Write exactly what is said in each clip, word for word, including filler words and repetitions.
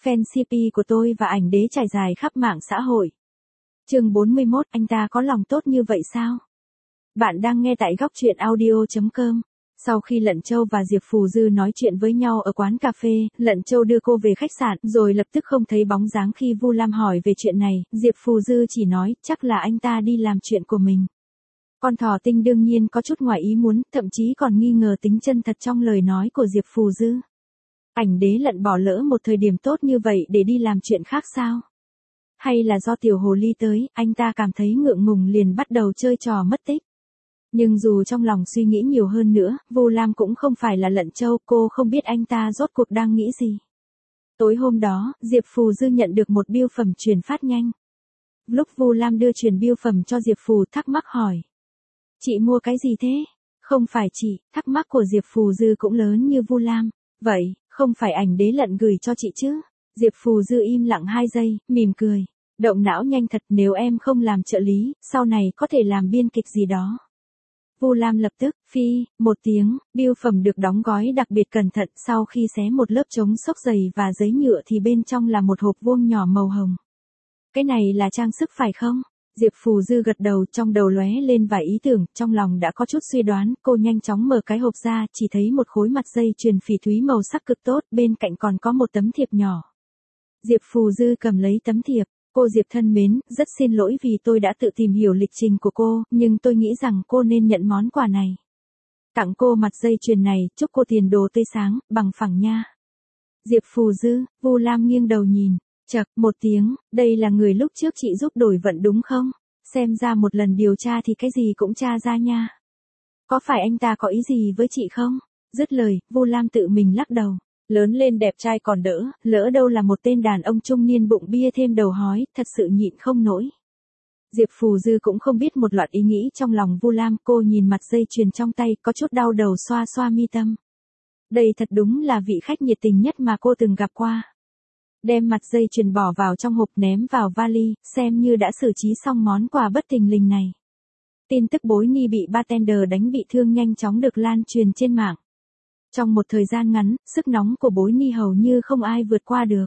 fan xê pê của tôi và ảnh đế trải dài khắp mạng xã hội. Chương bốn mươi mốt, anh ta có lòng tốt như vậy sao? Bạn đang nghe tại góc truyện audio chấm com. Sau khi Lận Châu và Diệp Phù Dư nói chuyện với nhau ở quán cà phê, Lận Châu đưa cô về khách sạn, rồi lập tức không thấy bóng dáng. Khi Vu Lam hỏi về chuyện này, Diệp Phù Dư chỉ nói, chắc là anh ta đi làm chuyện của mình. Con thỏ tinh đương nhiên có chút ngoài ý muốn, thậm chí còn nghi ngờ tính chân thật trong lời nói của Diệp Phù Dư. Ảnh đế Lận bỏ lỡ một thời điểm tốt như vậy để đi làm chuyện khác sao? Hay là do tiểu hồ ly tới, anh ta cảm thấy ngượng ngùng liền bắt đầu chơi trò mất tích? Nhưng dù trong lòng suy nghĩ nhiều hơn nữa, Vu Lam cũng không phải là Lận Châu, cô không biết anh ta rốt cuộc đang nghĩ gì. Tối hôm đó, Diệp Phù Dư nhận được một bưu phẩm chuyển phát nhanh. Lúc Vu Lam đưa truyền bưu phẩm cho Diệp Phù, thắc mắc hỏi. Chị mua cái gì thế? Không phải chị, thắc mắc của Diệp Phù Dư cũng lớn như Vu Lam. Vậy, không phải ảnh đế Lận gửi cho chị chứ? Diệp Phù Dư im lặng hai giây, mỉm cười. Động não nhanh thật, nếu em không làm trợ lý, sau này có thể làm biên kịch gì đó. Vu Lam lập tức, phi, một tiếng, bưu phẩm được đóng gói đặc biệt cẩn thận, sau khi xé một lớp chống xốc dày và giấy nhựa thì bên trong là một hộp vuông nhỏ màu hồng. Cái này là trang sức phải không? Diệp Phù Dư gật đầu, trong đầu lóe lên vài ý tưởng, trong lòng đã có chút suy đoán, cô nhanh chóng mở cái hộp ra, chỉ thấy một khối mặt dây chuyền phỉ thúy màu sắc cực tốt, bên cạnh còn có một tấm thiệp nhỏ. Diệp Phù Dư cầm lấy tấm thiệp. Cô Diệp thân mến, rất xin lỗi vì tôi đã tự tìm hiểu lịch trình của cô, nhưng tôi nghĩ rằng cô nên nhận món quà này. Tặng cô mặt dây chuyền này, chúc cô tiền đồ tươi sáng, bằng phẳng nha. Diệp Phù Dư, Vu Lam nghiêng đầu nhìn, chậc, một tiếng, đây là người lúc trước chị giúp đổi vận đúng không? Xem ra một lần điều tra thì cái gì cũng tra ra nha. Có phải anh ta có ý gì với chị không? Dứt lời, Vu Lam tự mình lắc đầu. Lớn lên đẹp trai còn đỡ, lỡ đâu là một tên đàn ông trung niên bụng bia thêm đầu hói, thật sự nhịn không nổi. Diệp Phù Dư cũng không biết một loạt ý nghĩ trong lòng Vu Lam, cô nhìn mặt dây chuyền trong tay, có chút đau đầu xoa xoa mi tâm. Đây thật đúng là vị khách nhiệt tình nhất mà cô từng gặp qua. Đem mặt dây chuyền bỏ vào trong hộp ném vào vali, xem như đã xử trí xong món quà bất thình lình này. Tin tức Bối Ni bị bartender đánh bị thương nhanh chóng được lan truyền trên mạng. Trong một thời gian ngắn, sức nóng của Bối Ni hầu như không ai vượt qua được.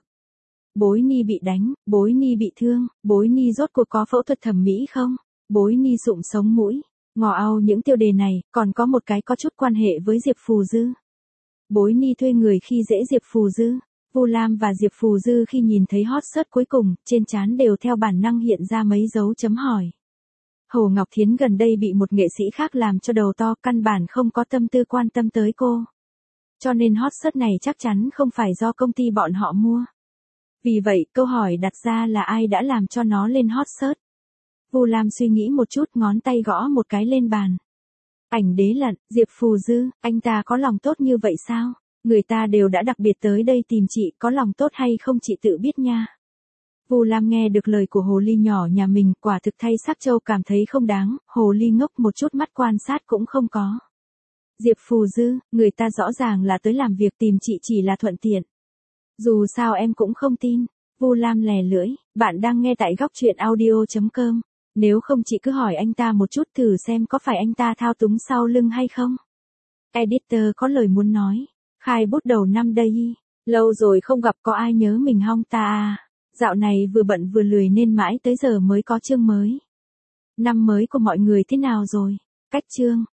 Bối Ni bị đánh, Bối Ni bị thương, Bối Ni rốt cuộc có phẫu thuật thẩm mỹ không? Bối Ni sụm sống mũi, ngò ao những tiêu đề này, còn có một cái có chút quan hệ với Diệp Phù Dư. Bối Ni thuê người khi dễ Diệp Phù Dư. Vu Lam và Diệp Phù Dư khi nhìn thấy hot search cuối cùng, trên trán đều theo bản năng hiện ra mấy dấu chấm hỏi. Hồ Ngọc Thiến gần đây bị một nghệ sĩ khác làm cho đầu to, căn bản không có tâm tư quan tâm tới cô. Cho nên hot search này chắc chắn không phải do công ty bọn họ mua. Vì vậy, câu hỏi đặt ra là ai đã làm cho nó lên hot search? Vu Lam suy nghĩ một chút, ngón tay gõ một cái lên bàn. Ảnh đế Lận, Diệp Phù Dư, anh ta có lòng tốt như vậy sao? Người ta đều đã đặc biệt tới đây tìm chị, có lòng tốt hay không chị tự biết nha. Vu Lam nghe được lời của hồ ly nhỏ nhà mình, quả thực thay Sắc Châu cảm thấy không đáng, hồ ly ngốc một chút mắt quan sát cũng không có. Diệp Phù Dư, người ta rõ ràng là tới làm việc, tìm chị chỉ là thuận tiện. Dù sao em cũng không tin. Vu Lam lè lưỡi, bạn đang nghe tại góc truyện audio chấm com. Nếu không chị cứ hỏi anh ta một chút thử xem có phải anh ta thao túng sau lưng hay không. Editor có lời muốn nói. Khai bút đầu năm đây. Lâu rồi không gặp, có ai nhớ mình hong ta à? Dạo này vừa bận vừa lười nên mãi tới giờ mới có chương mới. Năm mới của mọi người thế nào rồi? Cách chương.